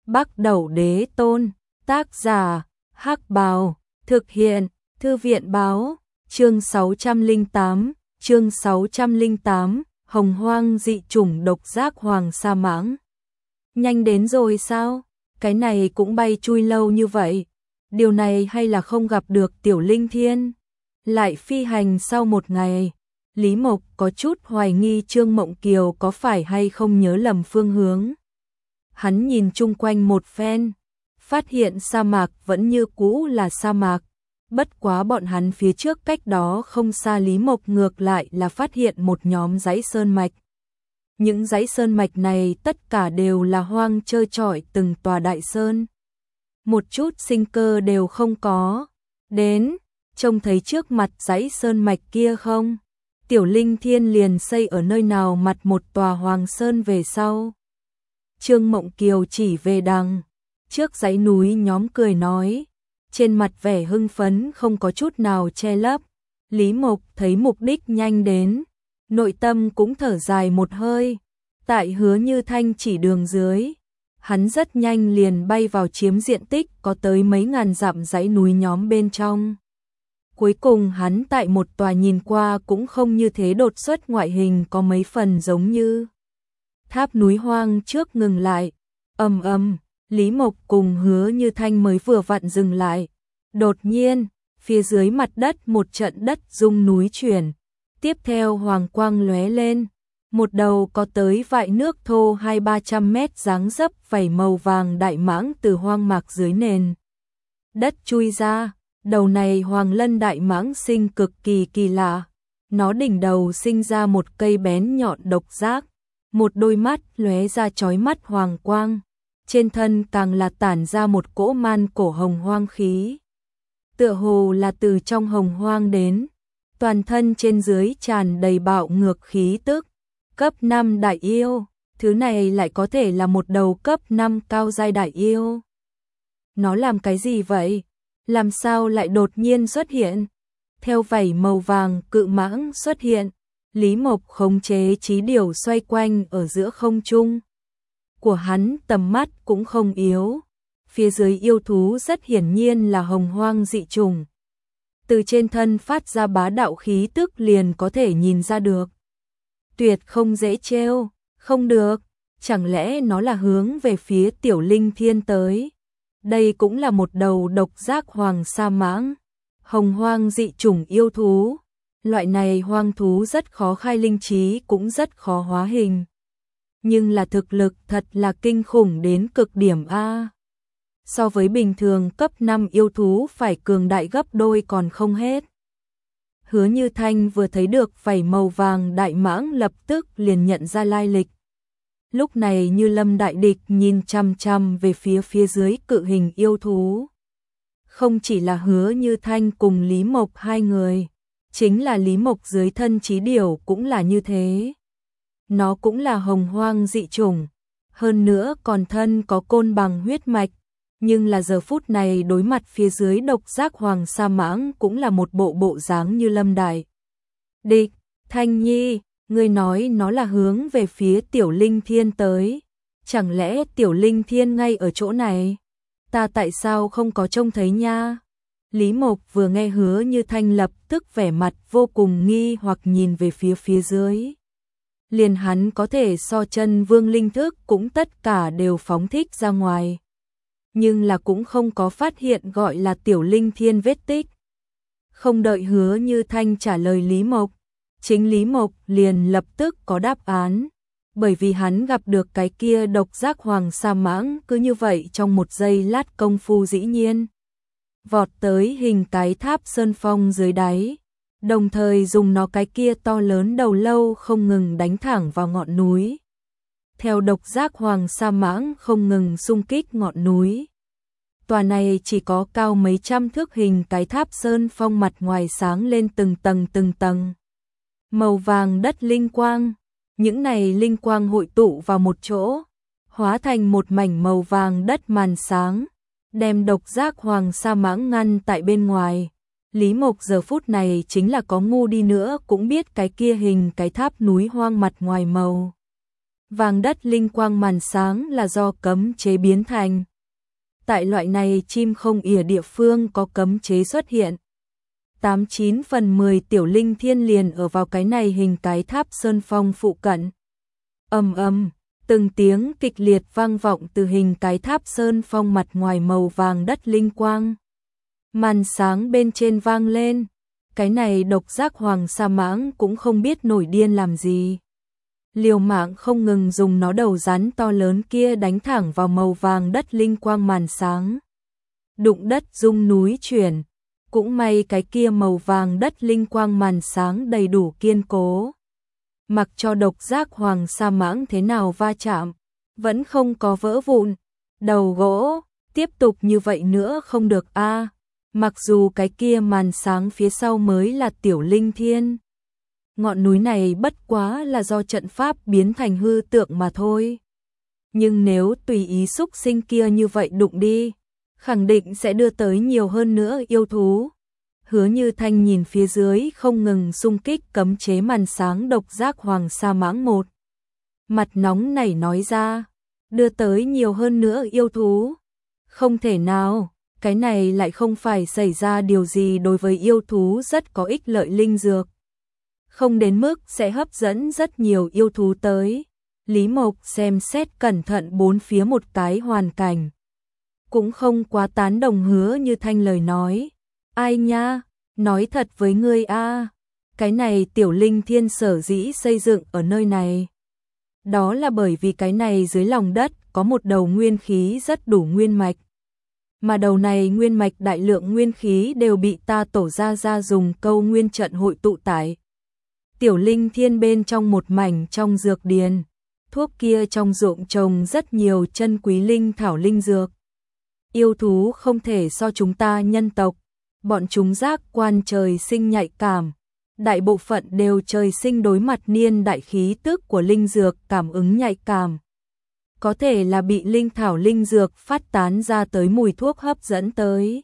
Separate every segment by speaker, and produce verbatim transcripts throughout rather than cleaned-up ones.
Speaker 1: Bắc Đẩu Đế Tôn, tác giả, Hắc Bào, thực hiện, Thư viện báo, chương sáu trăm lẻ tám, chương sáu trăm lẻ tám, Hồng Hoang dị chủng độc giác hoàng sa mãng. Nhanh đến rồi sao? Cái này cũng bay chui lâu như vậy. Điều này hay là không gặp được Tiểu Linh Thiên? Lại phi hành sau một ngày. Lý Mộc có chút hoài nghi Trương Mộng Kiều có phải hay không nhớ lầm phương hướng. Hắn nhìn chung quanh một phen, phát hiện sa mạc vẫn như cũ là sa mạc. Bất quá bọn hắn phía trước cách đó không xa, Lý Mộc ngược lại là phát hiện một nhóm dãy sơn mạch. Những dãy sơn mạch này tất cả đều là hoang trơ trọi từng tòa đại sơn. Một chút sinh cơ đều không có. Đến, trông thấy trước mặt dãy sơn mạch kia không? Tiểu Linh Thiên liền xây ở nơi nào mặt một tòa hoàng sơn về sau. Trương Mộng Kiều chỉ về đằng trước dãy núi, nhóm cười nói, trên mặt vẻ hưng phấn không có chút nào che lấp. Lý Mộc thấy mục đích nhanh đến, nội tâm cũng thở dài một hơi. Tại Hứa Như Thanh chỉ đường dưới, hắn rất nhanh liền bay vào chiếm diện tích có tới mấy ngàn dặm dãy núi nhóm bên trong. Cuối cùng hắn tại một tòa nhìn qua cũng không như thế đột xuất, ngoại hình có mấy phần giống như tháp núi hoang trước ngừng lại. Ầm ầm, Lý Mộc cùng Hứa Như Thanh mới vừa vặn dừng lại. Đột nhiên, phía dưới mặt đất một trận đất rung núi chuyển. Tiếp theo hoàng quang lóe lên, một đầu có tới vại nước thô hai ba trăm mét dáng dấp vảy màu vàng đại mãng từ hoang mạc dưới nền đất chui ra. Đầu này hoàng lân đại mãng sinh cực kỳ kỳ lạ. Nó đỉnh đầu sinh ra một cây bén nhọn độc giác, một đôi mắt lóe ra chói mắt hoàng quang, trên thân càng là tản ra một cỗ man cổ hồng hoang khí. Tựa hồ là từ trong hồng hoang đến, toàn thân trên dưới tràn đầy bạo ngược khí tức. Cấp năm đại yêu, thứ này lại có thể là một đầu cấp năm cao giai đại yêu. Nó làm cái gì vậy? Làm sao lại đột nhiên xuất hiện? Theo vảy màu vàng cự mãng xuất hiện, Lý Mộc khống chế chí điểu xoay quanh ở giữa không trung. Của hắn tầm mắt cũng không yếu. Phía dưới yêu thú rất hiển nhiên là hồng hoang dị chủng. Từ trên thân phát ra bá đạo khí tức liền có thể nhìn ra được. Tuyệt không dễ trêu, không được, chẳng lẽ nó là hướng về phía Tiểu Linh Thiên tới? Đây cũng là một đầu độc giác hoàng sa mãng, hồng hoang dị chủng yêu thú. Loại này hoang thú rất khó khai linh trí, cũng rất khó hóa hình. Nhưng là thực lực thật là kinh khủng đến cực điểm a. So với bình thường cấp năm yêu thú phải cường đại gấp đôi còn không hết. Hứa Như Thanh vừa thấy được vảy màu vàng đại mãng lập tức liền nhận ra lai lịch. Lúc này như lâm đại địch nhìn chăm chăm về phía phía dưới cự hình yêu thú. Không chỉ là Hứa Như Thanh cùng Lý Mộc hai người, chính là Lý Mộc dưới thân chí điểu cũng là như thế. Nó cũng là hồng hoang dị chủng, hơn nữa còn thân có côn bằng huyết mạch, nhưng là giờ phút này đối mặt phía dưới độc giác hoàng sa mãng cũng là một bộ bộ dáng như lâm đại địch. Thanh Nhi, ngươi nói nó là hướng về phía Tiểu Linh Thiên tới, chẳng lẽ Tiểu Linh Thiên ngay ở chỗ này? Ta tại sao không có trông thấy nha? Lý Mộc vừa nghe Hứa Như Thanh lập tức vẻ mặt vô cùng nghi hoặc nhìn về phía phía dưới. Liền hắn có thể so chân vương linh thức cũng tất cả đều phóng thích ra ngoài. Nhưng là cũng không có phát hiện gọi là Tiểu Linh Thiên vết tích. Không đợi Hứa Như Thanh trả lời Lý Mộc, chính Lý Mộc liền lập tức có đáp án. Bởi vì hắn gặp được cái kia độc giác hoàng sa mãng cứ như vậy trong một giây lát công phu dĩ nhiên vọt tới hình cái tháp sơn phong dưới đáy, đồng thời dùng nó cái kia to lớn đầu lâu không ngừng đánh thẳng vào ngọn núi. Theo độc giác hoàng sa mãng không ngừng xung kích ngọn núi. Tòa này chỉ có cao mấy trăm thước hình cái tháp sơn phong mặt ngoài sáng lên từng tầng từng tầng màu vàng đất linh quang. Những này linh quang hội tụ vào một chỗ, hóa thành một mảnh màu vàng đất màn sáng, đem độc giác hoàng sa mãng ngăn tại bên ngoài. Lý Mộc giờ phút này chính là có ngu đi nữa cũng biết cái kia hình cái tháp núi hoang mặt ngoài màu Vàng đất linh quang màn sáng là do cấm chế biến thành. Tại loại này chim không ỉa địa phương có cấm chế xuất hiện. tám chín phần mười tiểu linh thiên liền ở vào cái này hình cái tháp sơn phong phụ cận. Ầm ầm, từng tiếng kịch liệt vang vọng từ hình cái tháp sơn phong mặt ngoài màu vàng đất linh quang. Màn sáng bên trên vang lên, cái này độc giác hoàng sa mãng cũng không biết nổi điên làm gì. Liều mạng không ngừng dùng nó đầu rắn to lớn kia đánh thẳng vào màu vàng đất linh quang màn sáng. Đụng đất rung núi chuyển, cũng may cái kia màu vàng đất linh quang màn sáng đầy đủ kiên cố. Mặc cho độc giác hoàng sa mãng thế nào va chạm, vẫn không có vỡ vụn. Đầu gỗ, tiếp tục như vậy nữa không được a. À, mặc dù cái kia màn sáng phía sau mới là tiểu linh thiên. Ngọn núi này bất quá là do trận pháp biến thành hư tượng mà thôi. Nhưng nếu tùy ý xúc sinh kia như vậy đụng đi, khẳng định sẽ đưa tới nhiều hơn nữa yêu thú. Hứa Như Thanh nhìn phía dưới không ngừng xung kích cấm chế màn sáng độc giác hoàng sa mãng một. Mặt nóng nảy nói ra, đưa tới nhiều hơn nữa yêu thú. Không thể nào, cái này lại không phải xảy ra điều gì đối với yêu thú rất có ích lợi linh dược. Không đến mức sẽ hấp dẫn rất nhiều yêu thú tới. Lý Mộc xem xét cẩn thận bốn phía một cái hoàn cảnh. Cũng không quá tán đồng Hứa Như Thanh lời nói. Ai nha, nói thật với ngươi a, cái này tiểu linh thiên sở dĩ xây dựng ở nơi này. Đó là bởi vì cái này dưới lòng đất có một đầu nguyên khí rất đủ nguyên mạch. Mà đầu này nguyên mạch đại lượng nguyên khí đều bị ta tổ ra ra dùng câu nguyên trận hội tụ tại. Tiểu linh thiên bên trong một mảnh trong dược điền, thuốc kia trong ruộng trồng rất nhiều chân quý linh thảo linh dược. Yêu thú không thể so chúng ta nhân tộc, bọn chúng giác quan trời sinh nhạy cảm, đại bộ phận đều trời sinh đối mặt niên đại khí tức của linh dược cảm ứng nhạy cảm. Có thể là bị linh thảo linh dược phát tán ra tới mùi thuốc hấp dẫn tới.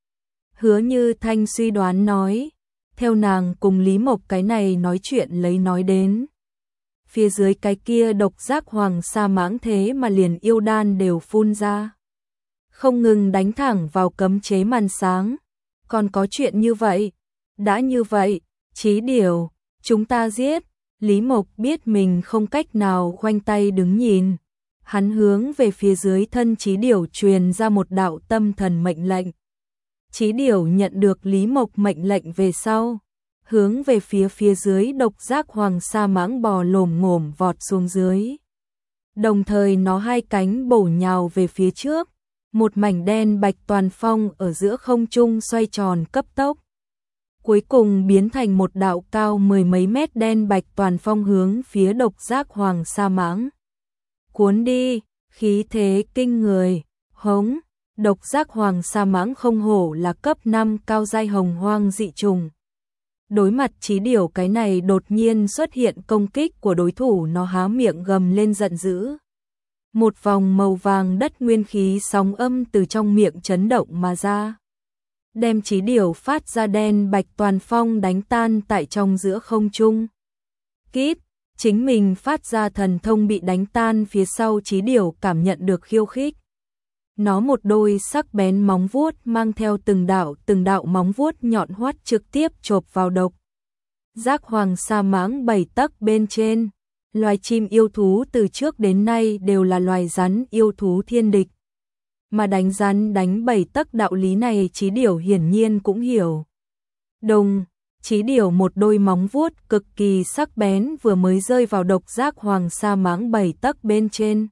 Speaker 1: Hứa Như Thanh suy đoán nói, theo nàng cùng Lý Mộc cái này nói chuyện lấy nói đến. Phía dưới cái kia độc giác hoàng sa mãng thế mà liền yêu đan đều phun ra. Không ngừng đánh thẳng vào cấm chế màn sáng. Còn có chuyện như vậy. Đã như vậy, chí điều, chúng ta giết. Lý Mộc biết mình không cách nào khoanh tay đứng nhìn. Hắn hướng về phía dưới thân chí điều truyền ra một đạo tâm thần mệnh lệnh. Chí điều nhận được Lý Mộc mệnh lệnh về sau, hướng về phía phía dưới độc giác hoàng sa mãng bò lồm ngồm vọt xuống dưới. Đồng thời nó hai cánh bổ nhào về phía trước, một mảnh đen bạch toàn phong ở giữa không trung xoay tròn cấp tốc. Cuối cùng biến thành một đạo cao mười mấy mét đen bạch toàn phong hướng phía độc giác hoàng sa mãng. Cuốn đi, khí thế kinh người, hống. Độc giác hoàng sa mãng không hổ là cấp năm cao giai hồng hoang dị trùng. Đối mặt chí điều cái này đột nhiên xuất hiện công kích của đối thủ, nó há miệng gầm lên giận dữ. Một vòng màu vàng đất nguyên khí sóng âm từ trong miệng chấn động mà ra. Đem chí điều phát ra đen bạch toàn phong đánh tan tại trong giữa không trung. Kíp, chính mình phát ra thần thông bị đánh tan phía sau chí điều cảm nhận được khiêu khích. Nó một đôi sắc bén móng vuốt mang theo từng đạo từng đạo móng vuốt nhọn hoắt trực tiếp chộp vào độc giác hoàng sa mãng bảy tấc bên trên. Loài chim yêu thú từ trước đến nay đều là loài rắn yêu thú thiên địch. Mà đánh rắn đánh bảy tấc đạo lý này chí điều hiển nhiên cũng hiểu. Đồng, chí điều một đôi móng vuốt cực kỳ sắc bén vừa mới rơi vào độc giác hoàng sa mãng bảy tấc bên trên.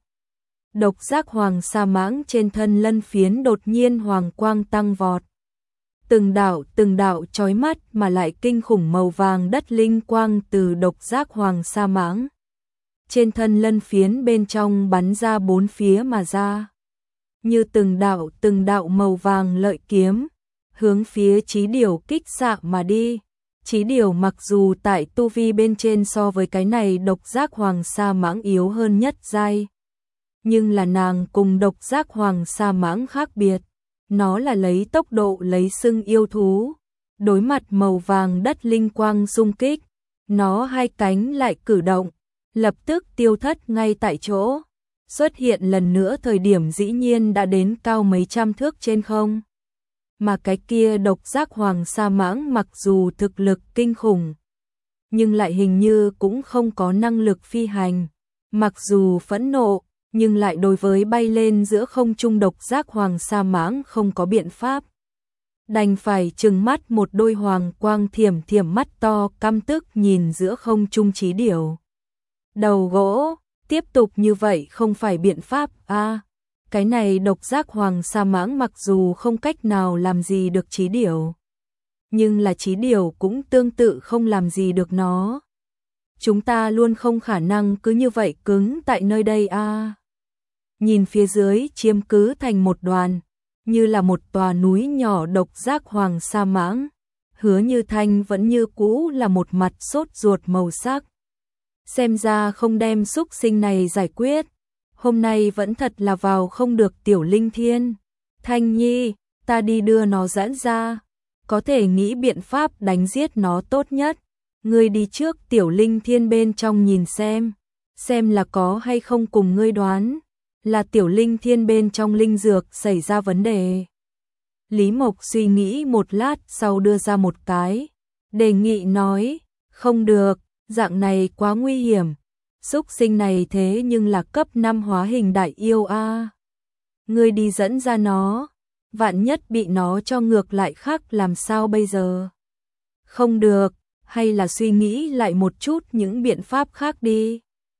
Speaker 1: Độc giác hoàng sa mãng trên thân lân phiến đột nhiên hoàng quang tăng vọt. Từng đạo từng đạo chói mắt mà lại kinh khủng màu vàng đất linh quang từ độc giác hoàng sa mãng trên thân lân phiến bên trong bắn ra bốn phía mà ra. Như từng đạo từng đạo màu vàng lợi kiếm, hướng phía chí điều kích xạ mà đi. Chí điều mặc dù tại tu vi bên trên so với cái này độc giác hoàng sa mãng yếu hơn nhất giai. Nhưng là nàng cùng độc giác hoàng sa mãng khác biệt. Nó là lấy tốc độ lấy xưng yêu thú. Đối mặt màu vàng đất linh quang xung kích, nó hai cánh lại cử động. lập tức tiêu thất ngay tại chỗ. Xuất hiện lần nữa thời điểm dĩ nhiên đã đến cao mấy trăm thước trên không. Mà cái kia độc giác hoàng sa mãng mặc dù thực lực kinh khủng, nhưng lại hình như cũng không có năng lực phi hành. Mặc dù phẫn nộ, nhưng lại đối với bay lên giữa không trung độc giác hoàng sa mãng không có biện pháp. Đành phải trừng mắt một đôi hoàng quang thiểm thiểm mắt to căm tức nhìn giữa không trung trí điểu. Đầu gỗ, tiếp tục như vậy không phải biện pháp a. À, cái này độc giác hoàng sa mãng mặc dù không cách nào làm gì được trí điểu, nhưng là trí điểu cũng tương tự không làm gì được nó. Chúng ta luôn không khả năng cứ như vậy cứng tại nơi đây a. À, nhìn phía dưới chiếm cứ thành một đoàn, như là một tòa núi nhỏ độc giác hoàng sa mãng. Hứa Như Thanh vẫn như cũ là một mặt sốt ruột màu sắc. Xem ra không đem xúc sinh này giải quyết, hôm nay vẫn thật là vào không được tiểu linh thiên. Thanh Nhi, ta đi đưa nó giãn ra, có thể nghĩ biện pháp đánh giết nó tốt nhất. Ngươi đi trước tiểu linh thiên bên trong nhìn xem, xem là có hay không cùng ngươi đoán, là tiểu linh thiên bên trong linh dược xảy ra vấn đề. Lý Mộc suy nghĩ một lát sau đưa ra một cái đề nghị nói, không được, dạng này quá nguy hiểm. Xúc sinh này thế nhưng là cấp năm hóa hình đại yêu a. À. Ngươi đi dẫn ra nó, vạn nhất bị nó cho ngược lại khác làm sao bây giờ? Không được, hay là suy nghĩ lại một chút những biện pháp khác đi.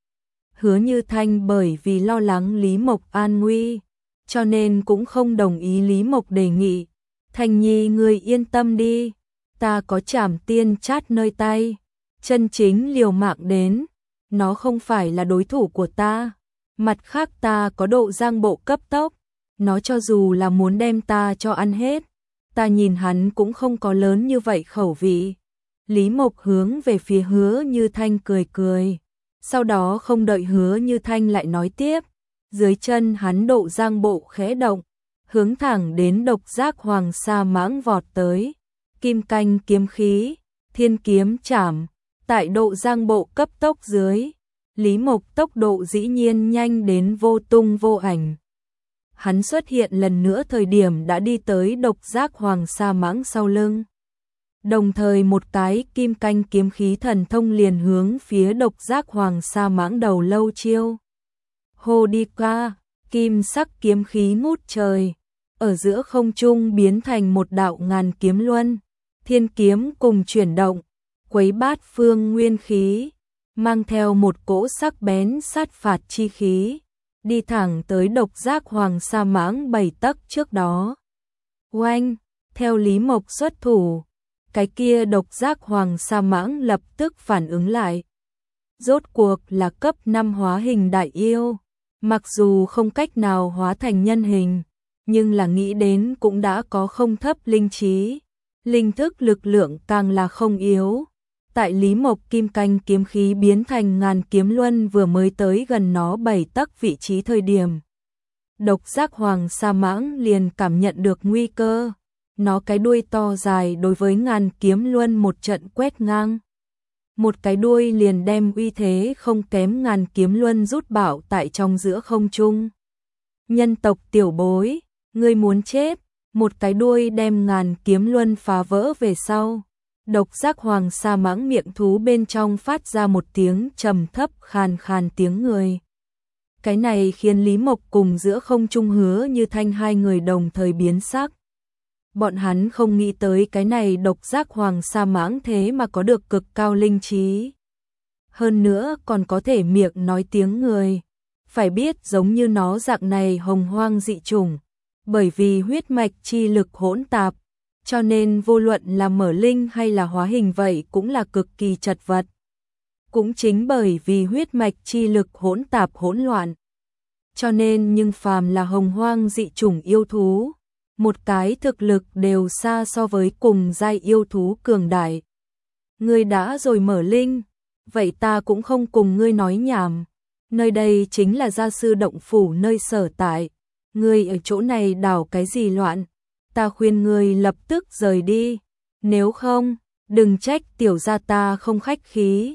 Speaker 1: Hứa Như Thanh bởi vì lo lắng Lý Mộc an nguy, cho nên cũng không đồng ý Lý Mộc đề nghị. Thanh Nhi ngươi yên tâm đi, ta có trảm tiên chát nơi tay, chân chính liều mạng đến, nó không phải là đối thủ của ta. Mặt khác ta có độ giang bộ cấp tốc, nó cho dù là muốn đem ta cho ăn hết, ta nhìn hắn cũng không có lớn như vậy khẩu vị. Lý Mộc hướng về phía Hứa Như Thanh cười cười, sau đó không đợi Hứa Như Thanh lại nói tiếp, dưới chân hắn độ giang bộ khẽ động, hướng thẳng đến độc giác hoàng sa mãng vọt tới. Kim canh kiếm khí, thiên kiếm chảm, tại độ giang bộ cấp tốc dưới, Lý Mộc tốc độ dĩ nhiên nhanh đến vô tung vô ảnh. Hắn xuất hiện lần nữa thời điểm đã đi tới độc giác hoàng sa mãng sau lưng. Đồng thời một cái kim canh kiếm khí thần thông liền hướng phía độc giác hoàng sa mãng đầu lâu chiêu. Hô đi qua, kim sắc kiếm khí ngút trời, ở giữa không trung biến thành một đạo ngàn kiếm luân, thiên kiếm cùng chuyển động, quấy bát phương nguyên khí, mang theo một cỗ sắc bén sát phạt chi khí, đi thẳng tới độc giác hoàng sa mãng bảy tấc trước đó. Oanh, theo Lý Mộc xuất thủ, cái kia độc giác hoàng sa mãng lập tức phản ứng lại. Rốt cuộc là cấp năm hóa hình đại yêu, mặc dù không cách nào hóa thành nhân hình, nhưng là nghĩ đến cũng đã có không thấp linh trí, linh thức lực lượng càng là không yếu. Tại Lý Mộc kim canh kiếm khí biến thành ngàn kiếm luân vừa mới tới gần nó bảy tấc vị trí thời điểm, độc giác hoàng sa mãng liền cảm nhận được nguy cơ. Nó cái đuôi to dài đối với ngàn kiếm luân một trận quét ngang. Một cái đuôi liền đem uy thế không kém ngàn kiếm luân rút bảo tại trong giữa không trung. Nhân tộc tiểu bối, ngươi muốn chết, một cái đuôi đem ngàn kiếm luân phá vỡ về sau. Độc giác hoàng sa mãng miệng thú bên trong phát ra một tiếng trầm thấp khàn khàn tiếng người. Cái này khiến Lý Mộc cùng giữa không trung Hứa Như Thanh hai người đồng thời biến sắc. Bọn hắn không nghĩ tới cái này độc giác hoàng sa mãng thế mà có được cực cao linh trí. Hơn nữa còn có thể miệng nói tiếng người. Phải biết giống như nó dạng này hồng hoang dị chủng, bởi vì huyết mạch chi lực hỗn tạp, cho nên vô luận là mở linh hay là hóa hình vậy cũng là cực kỳ chật vật. Cũng chính bởi vì huyết mạch chi lực hỗn tạp hỗn loạn, cho nên nhưng phàm là hồng hoang dị chủng yêu thú, một cái thực lực đều xa so với cùng giai yêu thú cường đại. Ngươi đã rồi mở linh, vậy ta cũng không cùng ngươi nói nhảm. Nơi đây chính là gia sư động phủ nơi sở tại. Ngươi ở chỗ này đảo cái gì loạn? Ta khuyên ngươi lập tức rời đi. Nếu không, đừng trách tiểu gia ta không khách khí.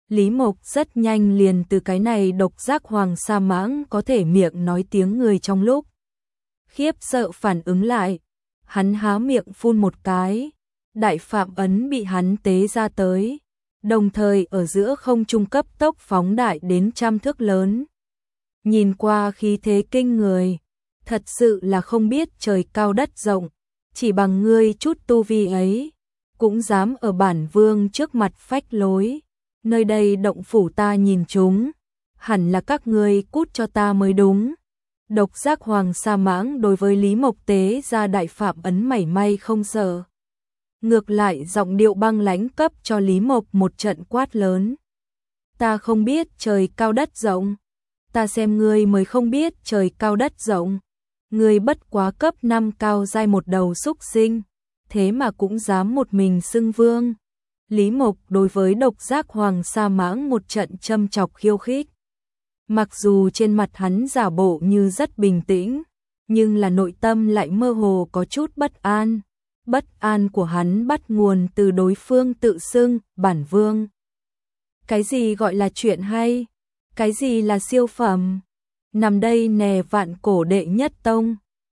Speaker 1: Lý Mộc rất nhanh liền từ cái này độc giác hoàng sa mãng có thể miệng nói tiếng người trong lúc khiếp sợ phản ứng lại, hắn há miệng phun một cái, đại phạm ấn bị hắn tế ra tới, đồng thời ở giữa không trung cấp tốc phóng đại đến trăm thước lớn. Nhìn qua khí thế kinh người, thật sự là không biết trời cao đất rộng, chỉ bằng ngươi chút tu vi ấy, cũng dám ở bản vương trước mặt phách lối, nơi đây động phủ ta nhìn chúng, hẳn là các ngươi cút cho ta mới đúng. Độc giác hoàng sa mãng đối với Lý Mộc tế ra đại phạm ấn mảy may không sợ. Ngược lại giọng điệu băng lãnh cấp cho Lý Mộc một trận quát lớn. Ta không biết trời cao đất rộng, ta xem ngươi mới không biết trời cao đất rộng. Ngươi bất quá cấp năm cao giai một đầu xúc sinh, thế mà cũng dám một mình xưng vương. Lý Mộc đối với độc giác hoàng sa mãng một trận châm chọc khiêu khích. Mặc dù trên mặt hắn giả bộ như rất bình tĩnh, nhưng là nội tâm lại mơ hồ có chút bất an. Bất an của hắn bắt nguồn từ đối phương tự xưng bản vương. Cái gì gọi là chuyện hay? Cái gì là siêu phẩm? Nằm đây nè vạn cổ đệ nhất tông,